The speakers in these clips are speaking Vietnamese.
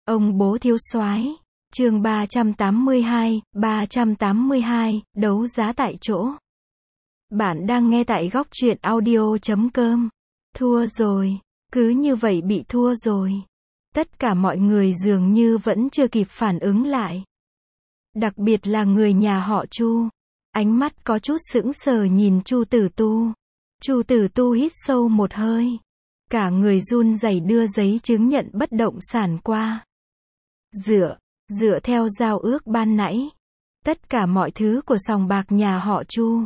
Ông bố thiếu soái. Chương 382, đấu giá tại chỗ. Bạn đang nghe tại góc truyện audio.com. Thua rồi, cứ như vậy bị thua rồi. Tất cả mọi người dường như vẫn chưa kịp phản ứng lại. Đặc biệt là người nhà họ Chu. Ánh mắt có chút sững sờ nhìn Chu Tử Tu. Chu Tử Tu hít sâu một hơi. Cả người run rẩy đưa giấy chứng nhận bất động sản qua. Dựa theo giao ước ban nãy, tất cả mọi thứ của sòng bạc nhà họ Chu,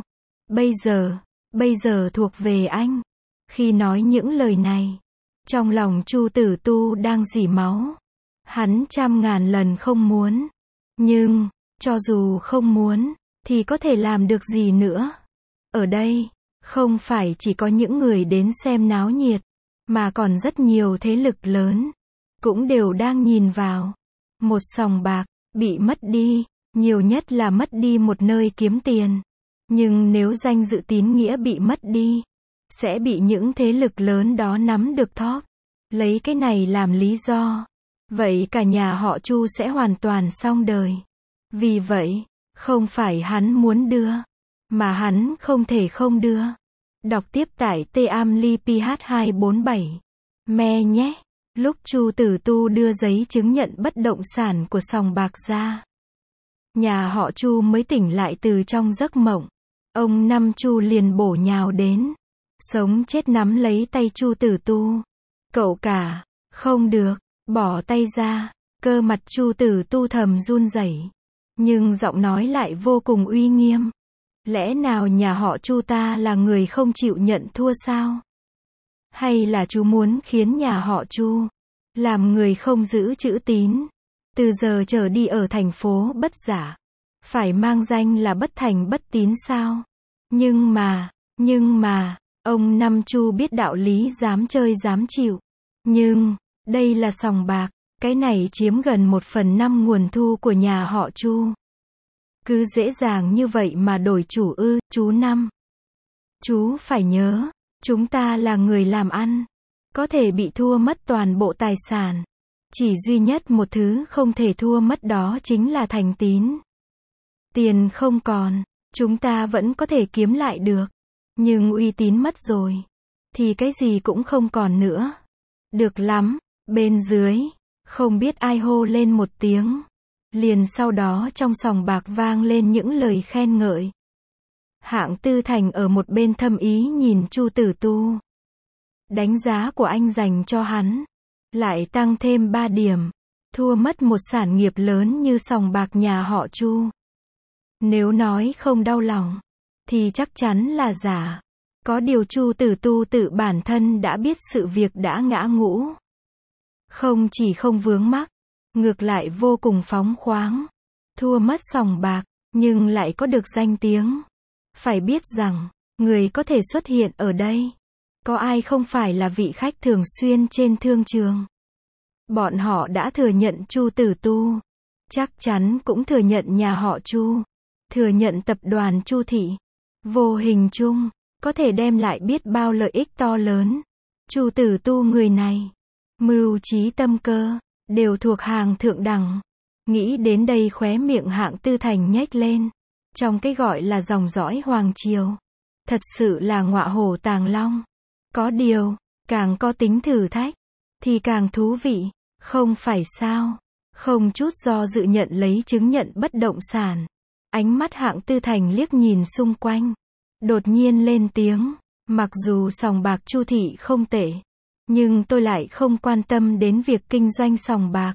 bây giờ thuộc về anh. Khi nói những lời này, trong lòng Chu Tử Tu đang rỉ máu. Hắn trăm ngàn lần không muốn. Nhưng, cho dù không muốn, thì có thể làm được gì nữa? Ở đây, không phải chỉ có những người đến xem náo nhiệt, mà còn rất nhiều thế lực lớn, cũng đều đang nhìn vào. Một sòng bạc, bị mất đi, nhiều nhất là mất đi một nơi kiếm tiền. Nhưng nếu danh dự tín nghĩa bị mất đi, sẽ bị những thế lực lớn đó nắm được thóp. Lấy cái này làm lý do. Vậy cả nhà họ Chu sẽ hoàn toàn xong đời. Vì vậy, không phải hắn muốn đưa, mà hắn không thể không đưa. Đọc tiếp tại Teamli PH247. Me nhé. Lúc Chu Tử Tu đưa giấy chứng nhận bất động sản của sòng bạc ra, nhà họ Chu mới tỉnh lại từ trong giấc mộng. Ông Năm Chu liền bổ nhào đến, sống chết nắm lấy tay Chu Tử Tu. Cậu cả, không được, bỏ tay ra. Cơ mặt Chu Tử Tu thầm run rẩy, nhưng giọng nói lại vô cùng uy nghiêm. Lẽ nào nhà họ Chu ta là người không chịu nhận thua sao? Hay là chú muốn khiến nhà họ Chu làm người không giữ chữ tín, từ giờ trở đi ở thành phố Bất Giả, phải mang danh là bất thành bất tín sao? Nhưng mà, ông Năm Chu biết đạo lý, dám chơi dám chịu. Nhưng, đây là sòng bạc, cái này chiếm gần 1/5 nguồn thu của nhà họ Chu. Cứ dễ dàng như vậy mà đổi chủ ư? Chú Năm, chú phải nhớ, chúng ta là người làm ăn, có thể bị thua mất toàn bộ tài sản. Chỉ duy nhất một thứ không thể thua mất, đó chính là thành tín. Tiền không còn, chúng ta vẫn có thể kiếm lại được. Nhưng uy tín mất rồi, thì cái gì cũng không còn nữa. Được lắm. Bên dưới, không biết ai hô lên một tiếng. Liền sau đó trong sòng bạc vang lên những lời khen ngợi. Hạng Tư Thành ở một bên thâm ý nhìn Chu Tử Tu. Đánh giá của anh dành cho hắn lại tăng thêm 3 điểm. Thua mất một sản nghiệp lớn như sòng bạc nhà họ Chu. Nếu nói không đau lòng, thì chắc chắn là giả. Có điều Chu Tử Tu tự bản thân đã biết sự việc đã ngã ngũ. Không chỉ không vướng mắc, ngược lại vô cùng phóng khoáng. Thua mất sòng bạc, nhưng lại có được danh tiếng. Phải biết rằng, người có thể xuất hiện ở đây, có ai không phải là vị khách thường xuyên trên thương trường. Bọn họ đã thừa nhận Chu Tử Tu, chắc chắn cũng thừa nhận nhà họ Chu, thừa nhận tập đoàn Chu Thị. Vô hình chung, có thể đem lại biết bao lợi ích to lớn. Chu Tử Tu người này, mưu trí tâm cơ, đều thuộc hàng thượng đẳng. Nghĩ đến đây khóe miệng Hạng Tư Thành nhếch lên. Trong cái gọi là dòng dõi hoàng triều, thật sự là ngọa hổ tàng long. Có điều, càng có tính thử thách, thì càng thú vị, không phải sao? Không chút do dự nhận lấy chứng nhận bất động sản. Ánh mắt Hạng Tư Thành liếc nhìn xung quanh, đột nhiên lên tiếng. Mặc dù sòng bạc Chu Thị không tệ, nhưng tôi lại không quan tâm đến việc kinh doanh sòng bạc.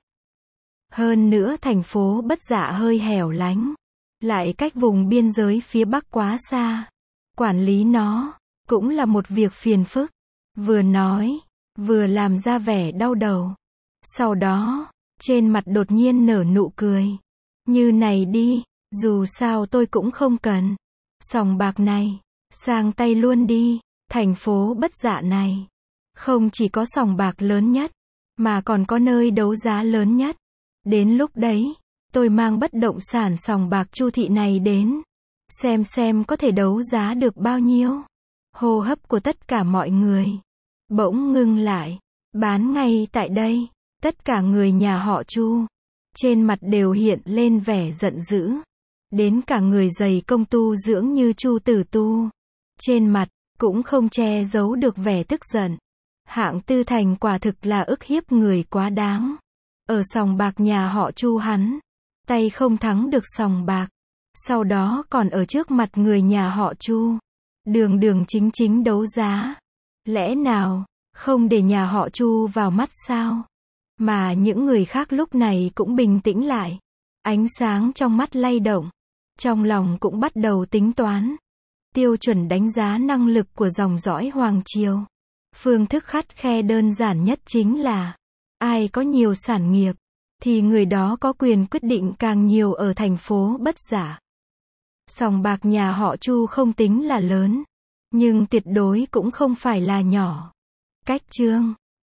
Hơn nữa thành phố Bất Dạ hơi hẻo lánh, lại cách vùng biên giới phía Bắc quá xa. Quản lý nó, cũng là một việc phiền phức. Vừa nói, vừa làm ra vẻ đau đầu. Sau đó, trên mặt đột nhiên nở nụ cười. Như này đi, dù sao tôi cũng không cần sòng bạc này, sang tay luôn đi. Thành phố Bất Dạ này, không chỉ có sòng bạc lớn nhất, mà còn có nơi đấu giá lớn nhất. Đến lúc đấy, tôi mang bất động sản sòng bạc Chu Thị này đến, xem có thể đấu giá được bao nhiêu. Hô hấp của tất cả mọi người bỗng ngưng lại. Bán ngay tại đây. Tất cả người nhà họ Chu, trên mặt đều hiện lên vẻ giận dữ. Đến cả người dày công tu dưỡng như Chu Tử Tu, trên mặt, cũng không che giấu được vẻ tức giận. Hạng Tư Thành quả thực là ức hiếp người quá đáng. Ở sòng bạc nhà họ Chu hắn, tay không thắng được sòng bạc. Sau đó còn ở trước mặt người nhà họ Chu, đường đường chính chính đấu giá. Lẽ nào, không để nhà họ Chu vào mắt sao? Mà những người khác lúc này cũng bình tĩnh lại. Ánh sáng trong mắt lay động. Trong lòng cũng bắt đầu tính toán. Tiêu chuẩn đánh giá năng lực của dòng dõi Hoàng Triều. Phương thức khắt khe đơn giản nhất chính là, ai có nhiều sản nghiệp, thì người đó có quyền quyết định càng nhiều ở thành phố Bất Giả. Sòng bạc nhà họ Chu không tính là lớn, nhưng tuyệt đối cũng không phải là nhỏ. Cách chương